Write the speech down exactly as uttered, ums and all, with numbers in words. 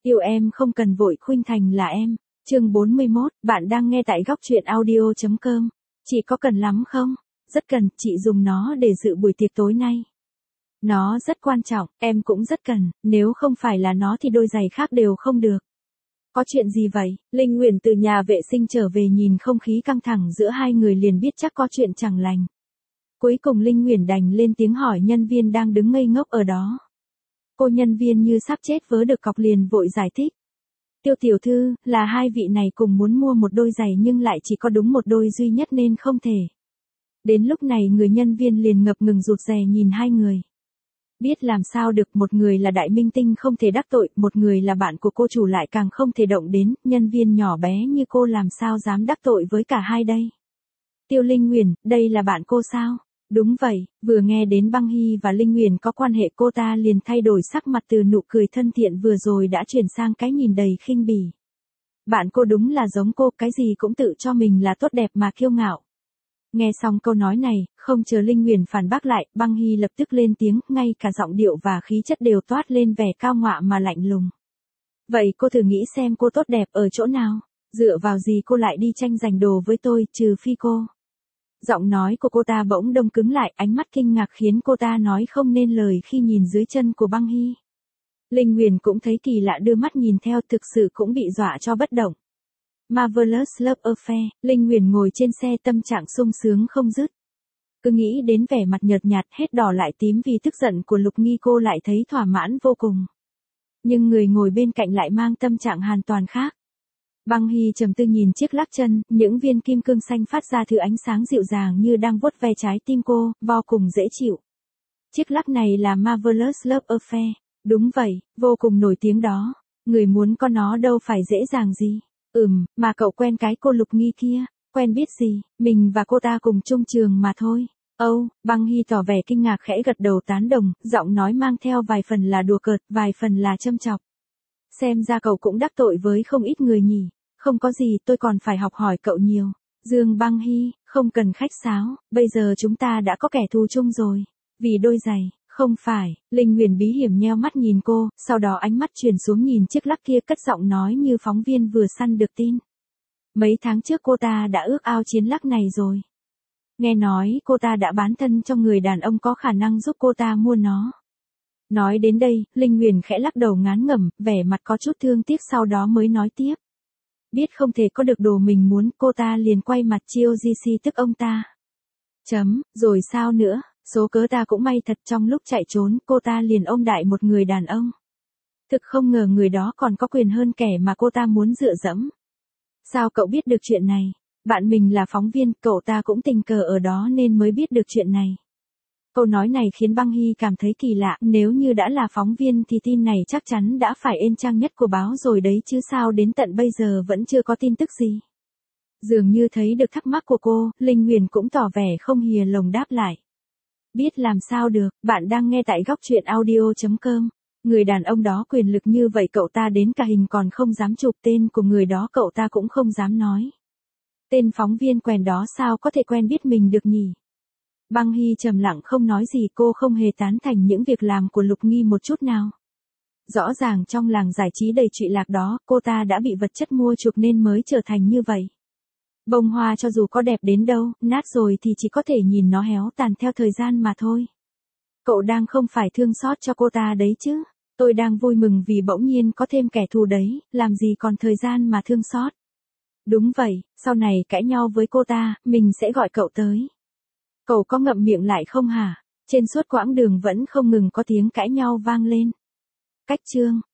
Yêu em không cần vội khuynh thành là em. Chương bốn mươi mốt, bạn đang nghe tại góc truyện audio chấm com. Chị có cần lắm không? Rất cần, chị dùng nó để dự buổi tiệc tối nay. Nó rất quan trọng, em cũng rất cần, nếu không phải là nó thì đôi giày khác đều không được. Có chuyện gì vậy? Linh Nguyễn từ nhà vệ sinh trở về nhìn không khí căng thẳng giữa hai người liền biết chắc có chuyện chẳng lành. Cuối cùng Linh Nguyễn đành lên tiếng hỏi nhân viên đang đứng ngây ngốc ở đó. Cô nhân viên như sắp chết vớ được cọc liền vội giải thích. Tiêu tiểu thư, là hai vị này cùng muốn mua một đôi giày nhưng lại chỉ có đúng một đôi duy nhất nên không thể. Đến lúc này người nhân viên liền ngập ngừng rụt rè nhìn hai người. Biết làm sao được, một người là đại minh tinh không thể đắc tội, một người là bạn của cô chủ lại càng không thể động đến, nhân viên nhỏ bé như cô làm sao dám đắc tội với cả hai đây. Tiêu Linh Nguyễn, đây là bạn cô sao? Đúng vậy, vừa nghe đến Băng Hy và Linh Nguyễn có quan hệ cô ta liền thay đổi sắc mặt từ nụ cười thân thiện vừa rồi đã chuyển sang cái nhìn đầy khinh bỉ. Bạn cô đúng là giống cô, cái gì cũng tự cho mình là tốt đẹp mà kiêu ngạo. Nghe xong câu nói này, không chờ Linh Nguyễn phản bác lại, Băng Hy lập tức lên tiếng, ngay cả giọng điệu và khí chất đều toát lên vẻ cao ngạo mà lạnh lùng. Vậy cô thử nghĩ xem cô tốt đẹp ở chỗ nào? Dựa vào gì cô lại đi tranh giành đồ với tôi, trừ phi cô. Giọng nói của cô ta bỗng đông cứng lại, ánh mắt kinh ngạc khiến cô ta nói không nên lời khi nhìn dưới chân của Băng Hy. Linh Nguyễn cũng thấy kỳ lạ đưa mắt nhìn theo, thực sự cũng bị dọa cho bất động. Marvelous Love Affair, Linh Nguyễn ngồi trên xe tâm trạng sung sướng không dứt. Cứ nghĩ đến vẻ mặt nhợt nhạt hết đỏ lại tím vì tức giận của Lục Nghi cô lại thấy thỏa mãn vô cùng. Nhưng người ngồi bên cạnh lại mang tâm trạng hoàn toàn khác. Băng Hy trầm tư nhìn chiếc lắc chân, những viên kim cương xanh phát ra thứ ánh sáng dịu dàng như đang vuốt ve trái tim cô, vô cùng dễ chịu. Chiếc lắc này là Marvelous Love Affair. Đúng vậy, vô cùng nổi tiếng đó. Người muốn có nó đâu phải dễ dàng gì. Ừm, mà cậu quen cái cô Lục Nghi kia, quen biết gì, mình và cô ta cùng chung trường mà thôi. Âu, oh, Băng Hy tỏ vẻ kinh ngạc khẽ gật đầu tán đồng, giọng nói mang theo vài phần là đùa cợt, vài phần là châm chọc. Xem ra cậu cũng đắc tội với không ít người nhỉ. Không có gì, tôi còn phải học hỏi cậu nhiều. Dương Băng Hy, không cần khách sáo, bây giờ chúng ta đã có kẻ thù chung rồi. Vì đôi giày, không phải. Linh Nguyễn bí hiểm nheo mắt nhìn cô, sau đó ánh mắt chuyển xuống nhìn chiếc lắc kia cất giọng nói như phóng viên vừa săn được tin. Mấy tháng trước cô ta đã ước ao chiến lắc này rồi. Nghe nói cô ta đã bán thân cho người đàn ông có khả năng giúp cô ta mua nó. Nói đến đây, Linh Nguyễn khẽ lắc đầu ngán ngẩm, vẻ mặt có chút thương tiếc sau đó mới nói tiếp. Biết không thể có được đồ mình muốn, cô ta liền quay mặt chiêu gi xê tức ông ta. Chấm, rồi sao nữa, số cớ ta cũng may thật, trong lúc chạy trốn, cô ta liền ôm đại một người đàn ông. Thực không ngờ người đó còn có quyền hơn kẻ mà cô ta muốn dựa dẫm. Sao cậu biết được chuyện này? Bạn mình là phóng viên, cậu ta cũng tình cờ ở đó nên mới biết được chuyện này. Câu nói này khiến Băng Hy cảm thấy kỳ lạ, nếu như đã là phóng viên thì tin này chắc chắn đã phải ên trang nhất của báo rồi đấy chứ sao đến tận bây giờ vẫn chưa có tin tức gì. Dường như thấy được thắc mắc của cô, Linh Nguyễn cũng tỏ vẻ không hìa lồng đáp lại. Biết làm sao được, bạn đang nghe tại góc truyện audio chấm com. Người đàn ông đó quyền lực như vậy cậu ta đến cả hình còn không dám chụp, tên của người đó cậu ta cũng không dám nói. Tên phóng viên quèn đó sao có thể quen biết mình được nhỉ? Băng Hy trầm lặng không nói gì, cô không hề tán thành những việc làm của Lục Nghi một chút nào. Rõ ràng trong làng giải trí đầy trụy lạc đó, cô ta đã bị vật chất mua chuộc nên mới trở thành như vậy. Bông hoa cho dù có đẹp đến đâu, nát rồi thì chỉ có thể nhìn nó héo tàn theo thời gian mà thôi. Cậu đang không phải thương xót cho cô ta đấy chứ? Tôi đang vui mừng vì bỗng nhiên có thêm kẻ thù đấy, làm gì còn thời gian mà thương xót. Đúng vậy, sau này cãi nhau với cô ta, mình sẽ gọi cậu tới. Cậu có ngậm miệng lại không hả? Trên suốt quãng đường vẫn không ngừng có tiếng cãi nhau vang lên. Cách chương.